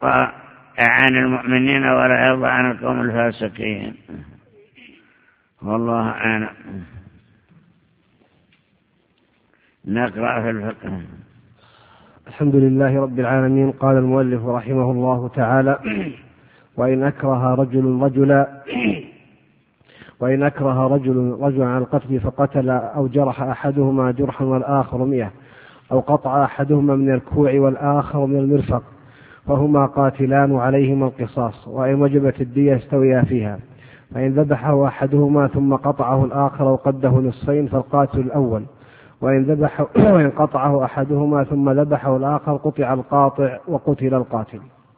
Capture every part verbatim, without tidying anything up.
عن المؤمنين ولا يرضى عن القوم الفاسقين. والله أعلم. نقرأ في الفقه. الحمد لله رب العالمين. قال المؤلف رحمه الله تعالى: وإن أكره رجل رجلا وإن أكره رجل رجلا على القتل فقتل أو جرح أحدهما جرحا والآخر مئة، أو قطع أحدهما من الكوع والآخر من المرفق، فهما قاتلان وعليهما القصاص، وإن وجبت الدية استويا فيها. فإن ذبحه أحدهما ثم قطعه الآخر وقده نصفين فالقاتل الأول، وإن ذبح وإن قطعه أحدهما ثم ذبحه الآخر قطع القاطع وقتل القاتل.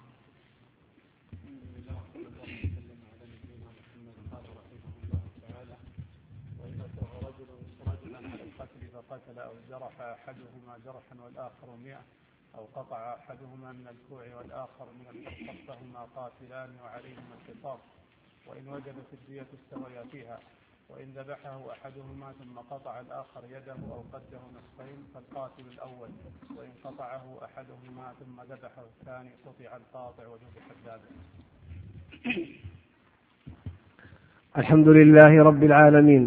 فقتل أو جرح أحدهما جرحا والآخر مئة، أو قطع أحدهما من الكوع والآخر من المرفق، فهما قاتلان وعليهما القصاص، وإن وجبت الدية استويا فيها. وإن ذبحه أحدهما ثم قطع الآخر يده أو قده نصفين فالقاتل الأول، وإن قطعه أحدهما ثم ذبحه الثاني قطع القاطع وذبح الذابح. الحمد لله رب العالمين،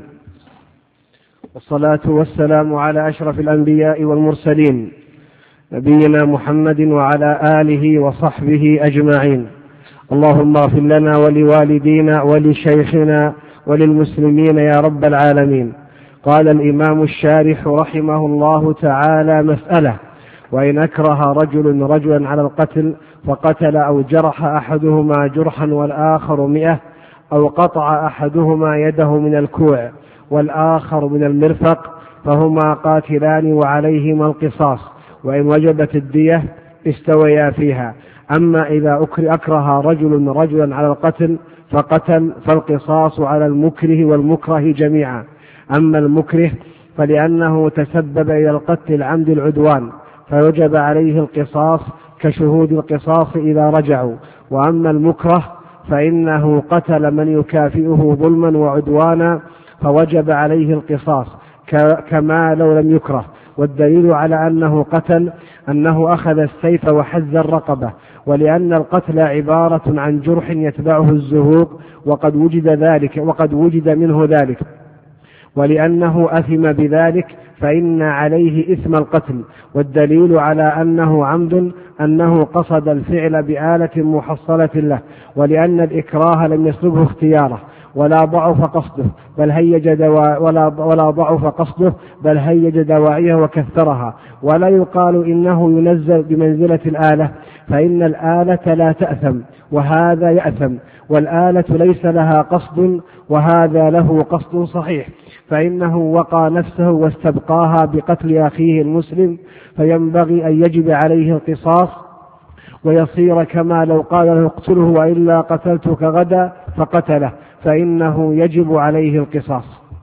والصلاة والسلام على أشرف الأنبياء والمرسلين، نبينا محمد وعلى آله وصحبه أجمعين. اللهم اغفر لنا ولوالدينا ولشيخنا وللمسلمين يا رب العالمين. قال الإمام الشارح رحمه الله تعالى: مسألة: وإن أكره رجل رجلا على القتل فقتل أو جرح أحدهما جرحا والآخر مئة، أو قطع أحدهما يده من الكوع والآخر من المرفق، فهما قاتلان وعليهما القصاص، وإن وجبت الدية استويا فيها. أما إذا أكره رجل رجلا على القتل فقتل فالقصاص على المكره والمكره جميعا. أما المكره فلأنه تسبب إلى القتل العمد العدوان فوجب عليه القصاص كشهود القصاص إذا رجعوا. وأما المكره فإنه قتل من يكافئه ظلما وعدوانا فوجب عليه القصاص كما لو لم يكره. والدليل على أنه قتل أنه أخذ السيف وحز الرقبة، ولأن القتل عبارة عن جرح يتبعه الزهوق وقد وجد ذلك وقد وجد منه ذلك، ولأنه أثم بذلك فإن عليه إثم القتل. والدليل على أنه عمد أنه قصد الفعل بآلة محصلة له، ولأن الإكراه لم يسلبه اختياره ولا ضعف قصده بل هيج دوا ولا ولا ضعف قصده بل هيج دواعيه وكثرها. ولا يقال إنه ينزل بمنزلة الآلة، فإن الآلة لا تأثم وهذا يأثم، والآلة ليس لها قصد وهذا له قصد صحيح، فإنه وقى نفسه واستبقاها بقتل أخيه المسلم، فينبغي أن يجب عليه القصاص ويصير كما لو قال له اقتله وإلا قتلتك غدا فقتله، فإنه يجب عليه القصاص.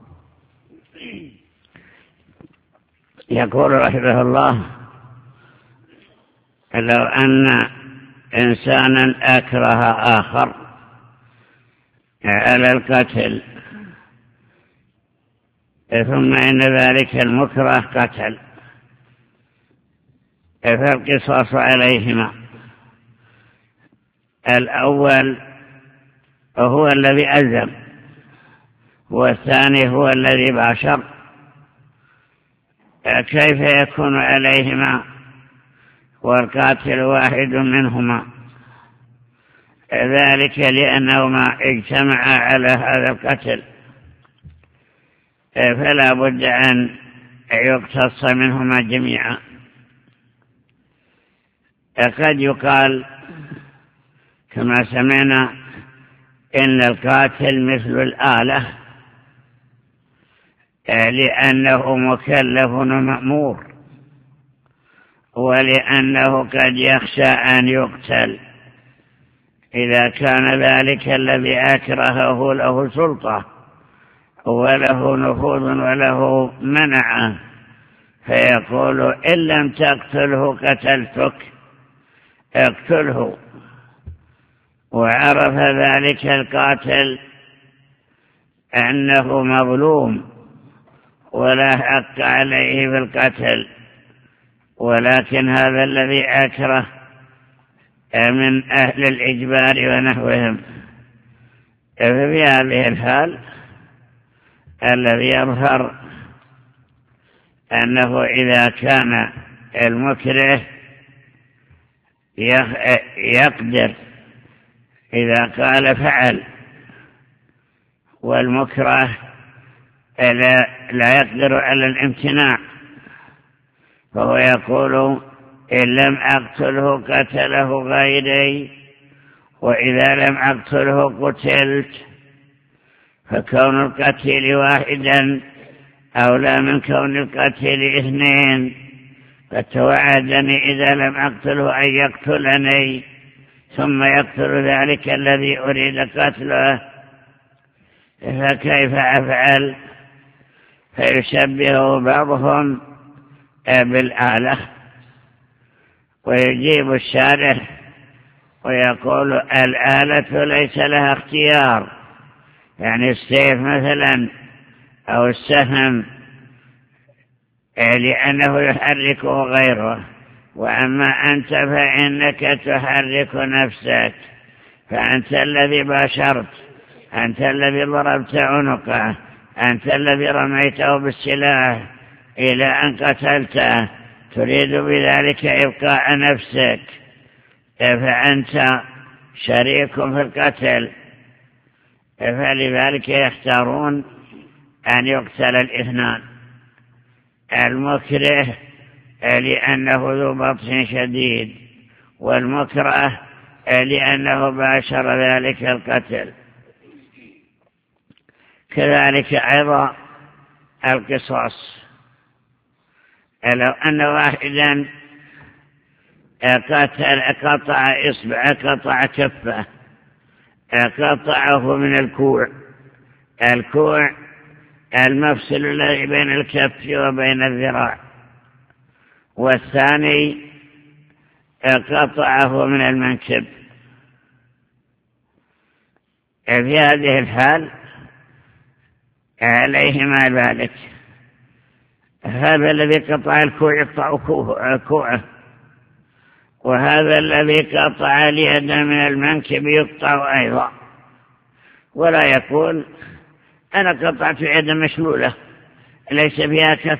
يقول رحمه الله: لو أن إنسانا أكره آخر على القتل ثم إن ذلك المكره قتل فالقصاص عليهما. الأول هو الذي ألزم والثاني هو الذي باشر، كيف يكون عليهما والقاتل واحد منهما؟ ذلك لأنهما اجتمعا على هذا القتل، فلا بد أن يقتص منهما جميعا. قد يقال كما سمعنا إن القاتل مثل الآلة لأنه مكلف ومأمور، ولأنه قد يخشى أن يقتل إذا كان ذلك الذي أكرهه له سلطة وله نفوذ وله منعه، فيقول إن لم تقتله قتلتك، اقتله. وعرف ذلك القاتل أنه مظلوم ولا حق عليه بالقتل، ولكن هذا الذي أكره من أهل الإجبار ونحوهم. ففي هذه الحال الذي يظهر أنه إذا كان المكره يقدر إذا قال فعل، والمكره لا يقدر على الامتناع، فهو يقول إن لم أقتله قتله غيري، وإذا لم أقتله قتلت، فكون القتيل واحدا أولى من كون القتيل اثنين. قد توعدني إذا لم أقتله أن يقتلني ثم يقتل ذلك الذي أريد قتله، فكيف أفعل؟ فيشبه بعضهم بالآلة، ويجيب الشارح ويقول الآلة ليس لها اختيار، يعني السيف مثلا أو السهم لأنه يحركه غيره، وأما أنت فإنك تحرك نفسك، فأنت الذي باشرت، أنت الذي ضربت عنقه، أنت الذي رميته بالسلاح إلى أن قتلته، تريد بذلك إبقاء نفسك، فأنت شريك في القتل. فلذلك يختارون أن يقتل الاثنان، المكره لأنه ذو بطش شديد، والمكره لأنه باشر ذلك القتل. كذلك أيضا القصاص، لو أن واحدا قتل قطع إصبع، قطع كفه، قطعه من الكوع، الكوع المفصل الذي بين الكف وبين الذراع، والثاني قطعه من المنكب، في هذه الحال عليهما ذلك. هذا الذي قطع الكوع يقطع كوعه، وهذا الذي قطع اليد من المنكب يقطع أيضا، ولا يقول أنا قطعت يدا مشلولة ليس بها كف.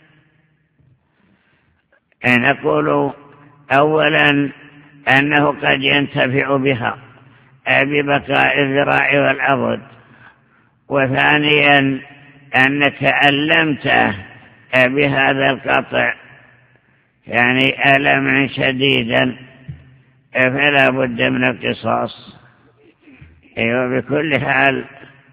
نقول أولا أنه قد ينتفع بها ببقاء الذراع والعضد، وثانيا أنك ألمته بهذا القطع يعني ألما شديدا، فلا بد من القصاص. وبكل حال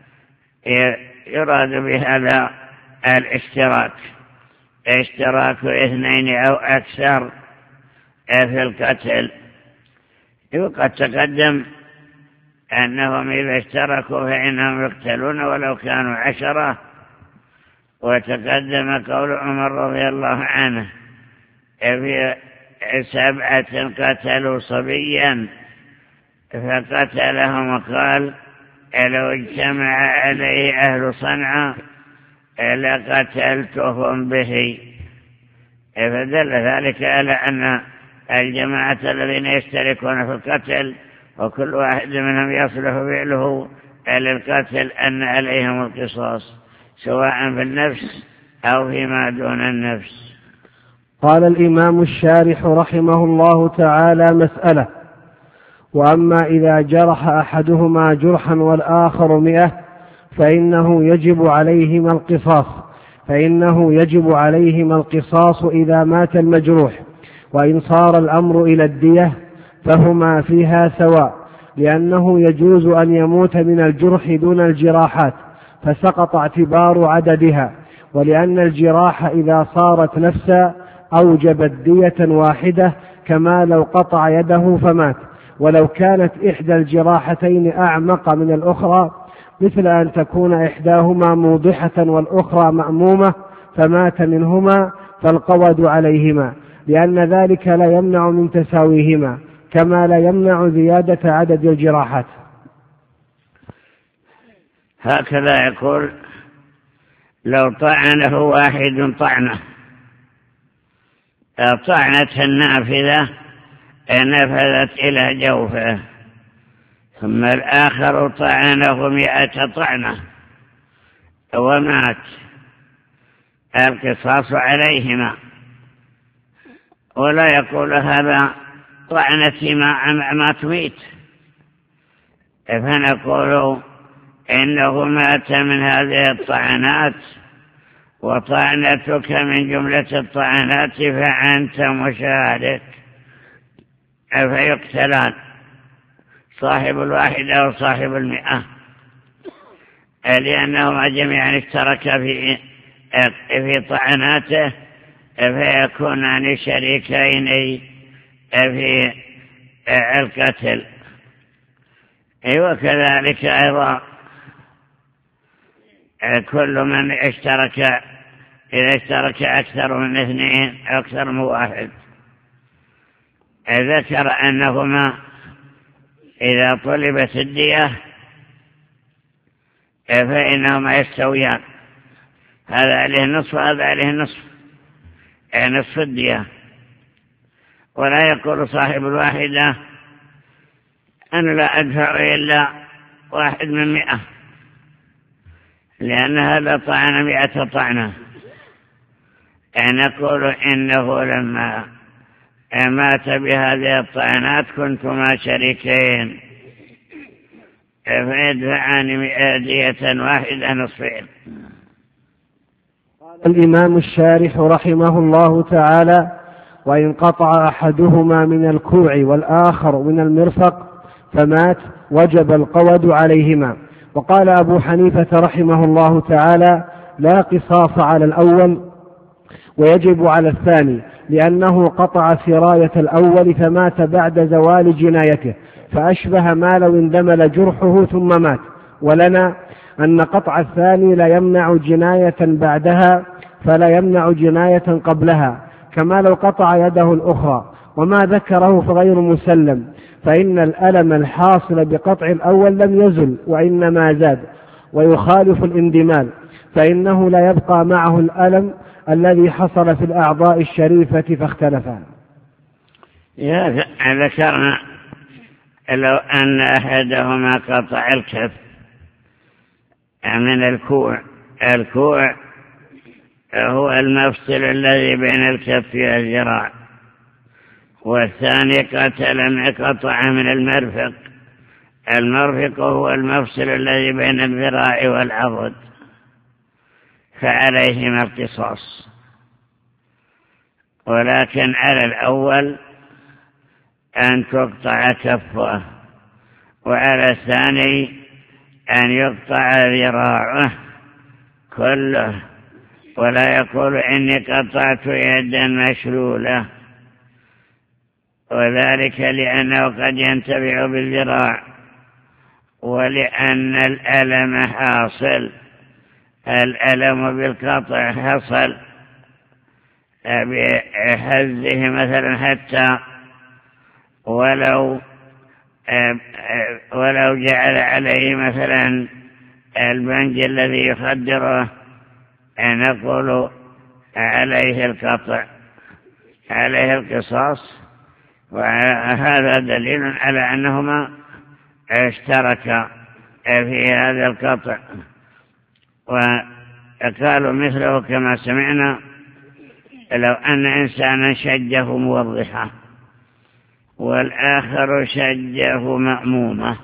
يراد بهذا الاشتراك، اشتراك اثنين أو أكثر في القتل. وقد تقدم أنهم إذا اشتركوا فإنهم يقتلون ولو كانوا عشرة، وتقدم قول عمر رضي الله عنه في سبعة قتلوا صبيا فقتلهم وقال لو اجتمع عليه أهل صنعاء لقتلتهم به. فدل ذلك على أن الجماعة الذين يشتركون في القتل وكل واحد منهم يصلح فعله للقتل أن عليهم القصاص، سواء في النفس أو فيما دون النفس. قال الإمام الشارح رحمه الله تعالى: مسألة: وأما إذا جرح أحدهما جرحا والآخر مئة فإنه يجب عليهما القصاص فإنه يجب عليهما القصاص إذا مات المجروح، وإن صار الأمر إلى الدية فهما فيها سواء، لأنه يجوز أن يموت من الجرح دون الجراحات فسقط اعتبار عددها، ولأن الجراح إذا صارت نفسا أوجبت دية واحدة كما لو قطع يده فمات، ولو كانت إحدى الجراحتين أعمق من الأخرى مثل أن تكون إحداهما موضحة والأخرى مأمومة فمات منهما فالقود عليهما، لأن ذلك لا يمنع من تساويهما كما لا يمنع زيادة عدد الجراحات. هكذا يقول: لو طعنه واحد طعنة طعنته النافذة نفذت إلى جوفه، ثم الآخر طعنه مئة طعنة ومات، القصاص عليهما. ولا يقول هذا طعنتي ما تميت، فنقول إنه مات من هذه الطعنات، وطعنتك من جملة الطعنات فأنت مشارك، فيقتلان صاحب الواحدة وصاحب المئة، لأنهما جميعا اشتركا في في طعناته، فيكونان شريكين في القتل. وكذلك أيضا كل من اشترك، إذا اشترك أكثر من اثنين أكثر من واحد، ذكر أنهما إذا طلبت الدية فإنهما يستويان، هذا عليه النصف وهذا عليه النصف، نصف الدية. ولا يقول صاحب الواحدة أنا لا أدفع إلا واحد من مئة، لأن هذا طعن مئة طعنة. نقول إنه لما مات بهذه الطعنات كنتما شريكين، فيدفعان دية واحدة نصفين. الإمام الشارح رحمه الله تعالى: وإن قطع أحدهما من الكوع والآخر من المرفق فمات وجب القود عليهما. وقال أبو حنيفة رحمه الله تعالى: لا قصاص على الأول ويجب على الثاني، لأنه قطع سراية الأول فمات بعد زوال جنايته، فأشبه ما لو اندمل جرحه ثم مات. ولنا أن قطع الثاني لا يمنع جناية بعدها فلا يمنع جناية قبلها، كما لو قطع يده الأخرى. وما ذكره فغير مسلم، فإن الألم الحاصل بقطع الأول لم يزل وإنما زاد، ويخالف الاندمال، فإنه لا يبقى معه الألم الذي حصل في الأعضاء الشريفة فاختلفا. ذكرنا لو أن أحدهما قطع الكف من الكوع، الكوع هو المفصل الذي بين الكف والذراع، والثاني قتل قطع من المرفق، المرفق هو المفصل الذي بين الذراع والعضد، فعليهما القصاص. ولكن على الأول أن تقطع كفه، وعلى الثاني أن يقطع ذراعه كله، ولا يقول إني قطعت يدا مشلولة، وذلك لأنه قد ينتفع بالذراع، ولأن الألم حاصل، الألم بالقطع حصل بحزه مثلا، حتى ولو ولو جعل عليه مثلا البنج الذي يخدره، نقول عليه القطع، عليه القصاص. وهذا دليل على أنهما اشتركا في هذا القطع. وقالوا مثله كما سمعنا: لو أن إنسانا شجه موضحة والآخر شجه مأمومة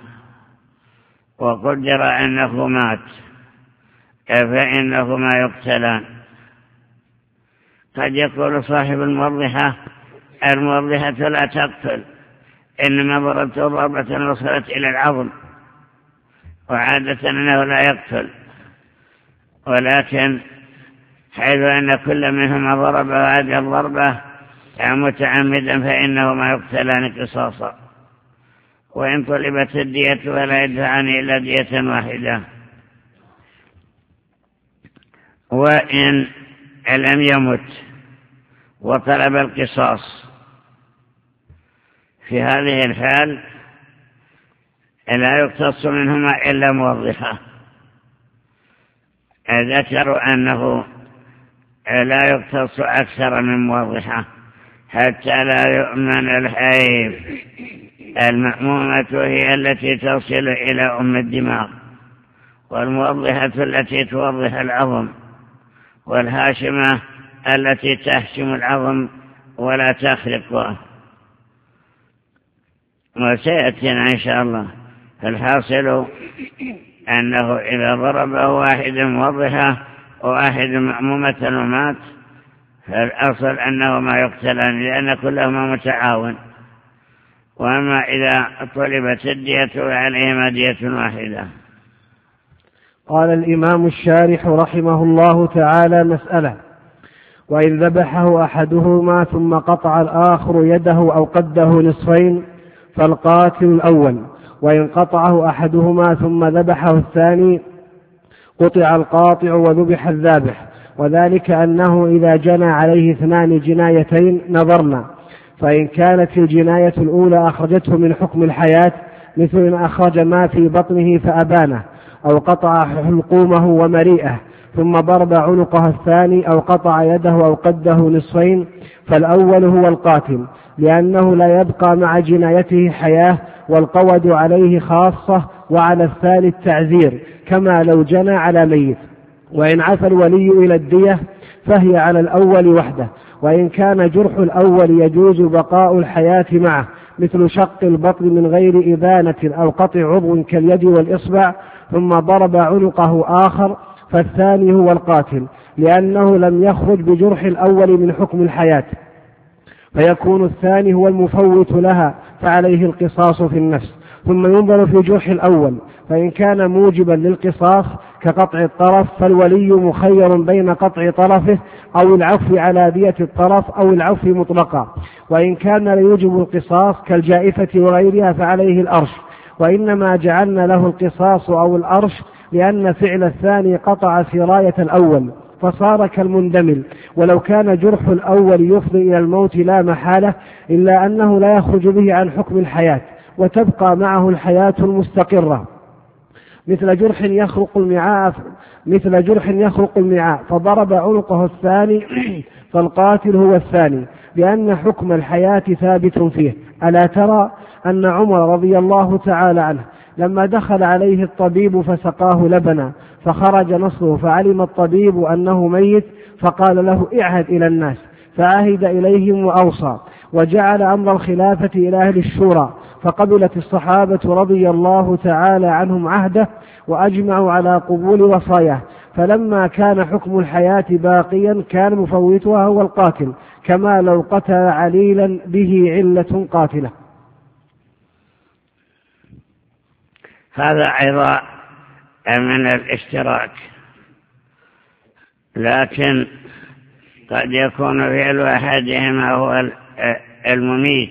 وقدر أنه مات، فإنهما يقتلان. قد يقول صاحب الموضحة: الموضحة لا تقتل، إنما ضربت ضربة وصلت إلى العظم، وعادة أنه لا يقتل. ولكن حيث أن كل منهما ضرب هذه الضربة متعمدا فإنهما يقتلان قصاصا. وإن طلبت الدية فلا يدفعان إلا دية واحدة. وإن لم يمت وطلب القصاص، في هذه الحال لا يقتص منهما إلا موضحة. ذكروا أنه لا يقتص أكثر من موضحة، حتى لا يؤمن الحيف. المأمومة هي التي تصل إلى أم الدماغ، والموضحة التي توضح العظم، والهاشمة التي تهشم العظم ولا تخرقه. وسيأتينا إن شاء الله. الحاصل أنه إذا ضربه واحد موضحة وواحد مأمومة ومات، فالأصل أنه ما يقتلان لأن كلهما متعاون. وأما إذا طلبت الدية عليهما دية واحدة. قال الإمام الشارح رحمه الله تعالى: مسألة: وإن ذبحه أحدهما ثم قطع الآخر يده أو قده نصفين فالقاتل الأول، وإن قطعه أحدهما ثم ذبحه الثاني قطع القاطع وذبح الذابح. وذلك أنه إذا جنى عليه اثنان جنايتين نظرنا، فإن كانت الجناية الأولى أخرجته من حكم الحياة، مثل إن أخرج ما في بطنه فأبانه، أو قطع حلقومه ومريئه ثم ضرب عنقه الثاني، أو قطع يده أو قده نصفين، فالأول هو القاتل، لأنه لا يبقى مع جنايته حياة، والقود عليه خاصة، وعلى الثاني التعزير كما لو جنى على ميت. وإن عفى الولي إلى الدية فهي على الأول وحده. وإن كان جرح الأول يجوز بقاء الحياة معه، مثل شق البطن من غير إبانة أو قطع عضو كاليد والإصبع، ثم ضرب عنقه آخر، فالثاني هو القاتل، لأنه لم يخرج بجرح الأول من حكم الحياة، فيكون الثاني هو المفوت لها، فعليه القصاص في النفس. ثم ينظر في جرح الأول، فإن كان موجبا للقصاص كقطع الطرف فالولي مخير بين قطع طرفه أو العفو على دية الطرف أو العفو مطلقا. وإن كان لا يوجب القصاص كالجائفة وغيرها فعليه الأرش، وإنما جعلنا له القصاص أو الأرش لأن فعل الثاني قطع سراية الأول فصار كالمندمل، ولو كان جرح الأول يفضي إلى الموت لا محالة، إلا أنه لا يخرج به عن حكم الحياة، وتبقى معه الحياة المستقرة، مثل جرح يخرق المعاء مثل جرح يخرق المعاء فضرب عنقه الثاني فالقاتل هو الثاني، لأن حكم الحياة ثابت فيه. ألا ترى أن عمر رضي الله تعالى عنه لما دخل عليه الطبيب فسقاه لبنا فخرج نصره، فعلم الطبيب أنه ميت، فقال له: اعهد إلى الناس، فعهد إليهم وأوصى، وجعل أمر الخلافة إلى أهل الشورى، فقبلت الصحابة رضي الله تعالى عنهم عهده، وأجمعوا على قبول وصاياه. فلما كان حكم الحياة باقيا كان مفوتها هو القاتل، كما لو قتل عليلا به علة قاتلة. هذا أيضا من الاشتراك، لكن قد يكون فعل أحدهما هو المميت.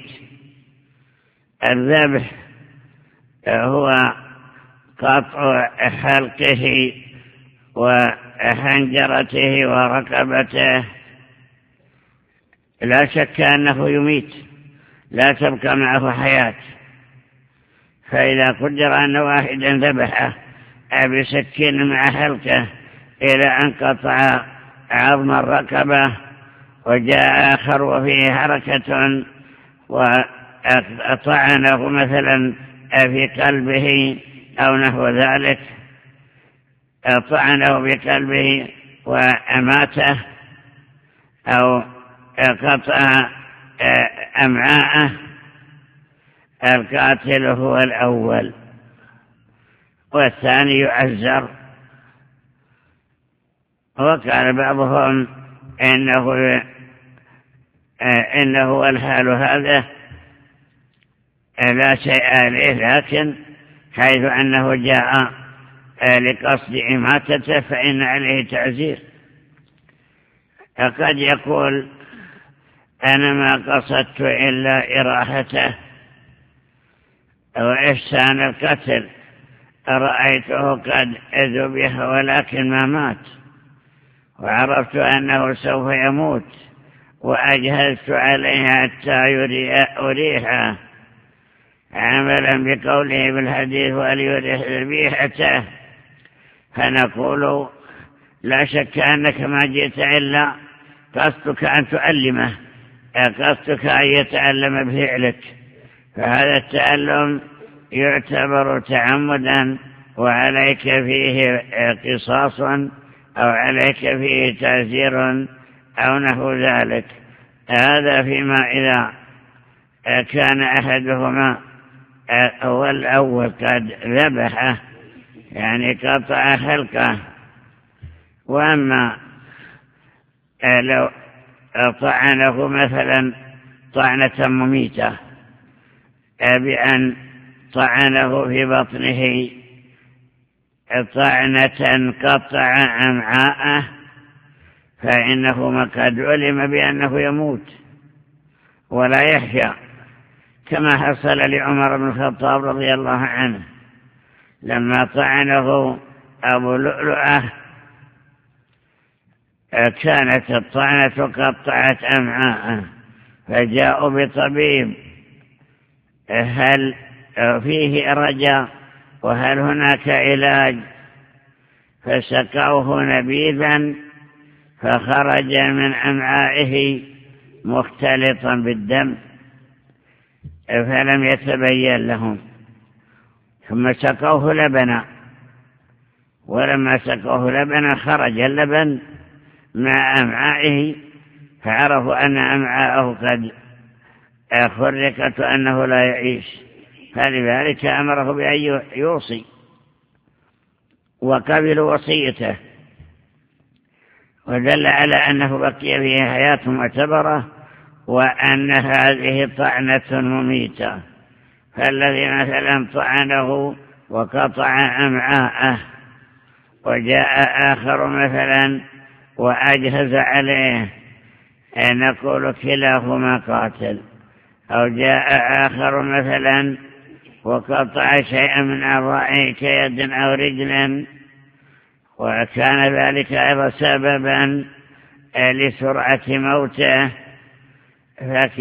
الذبح هو قطع حلقه وحنجرته ورقبته، لا شك أنه يميت، لا تبقى معه حياة. فإذا قدر أن واحدا ذبحه بسكين مع حلقه إلى أن قطع عظم الرقبة، وجاء آخر وفيه حركة وطعنه مثلا في قلبه أو نحو ذلك، طعنه بقلبه وأماته، أو قطع أمعاءه، القاتل هو الأول والثاني يعزر. وقال بعضهم إنه إنه الحال هذا لا شيء عليه، لكن حيث أنه جاء لقصد إماتته فإن عليه تعزير. قد يقول: أنا ما قصدت إلا إراحته وإحسان القتل، رأيته قد ذبح ولكن ما مات، وعرفت أنه سوف يموت، وأجهزت عليه حتى أريحه، عملا بقوله بالحديث وليريح ذبيحته. فنقول: لا شك أنك ما جئت إلا قصدك أن تؤلمه قصدك أن يتألم بفعلك، فهذا التألم يعتبر تعمدا وعليك فيه قصاص أو عليك فيه تعزير أو نحو ذلك. هذا فيما إذا كان أحدهما هو الأول قد ذبحه، يعني قطع خلقه. وأما لو طعنه مثلا طعنة مميتة بأن طعنه في بطنه طعنة قطع أمعاءه، فإنه قد علم بأنه يموت ولا يحيا، كما حصل لعمر بن الخطاب رضي الله عنه لما طعنه أبو لؤلؤة، كانت الطعنة قطعت أمعاءه، فجاءوا بطبيب هل فيه رجاء وهل هناك علاج، فسقوه نبيذا فخرج من أمعائه مختلطا بالدم فلم يتبين لهم، ثم سقوه لبنا، ولما سقوه لبنا خرج اللبن مع أمعائه، فعرفوا أن أمعاءه قد خرقت وأنه لا يعيش، فلذلك أمره بأن يوصي، وقبلوا وصيته، ودل على أنه بقي فيه حياة معتبرة، وأن هذه طعنة مميتة. فالذي مثلا طعنه وقطع أمعاءه وجاء آخر مثلا وأجهز عليه، نقول كلاهما قاتل. أو جاء آخر مثلا وقطع شيئا من أعضائه كيد أو رجل، وكان ذلك أيضا سببا لسرعة موته،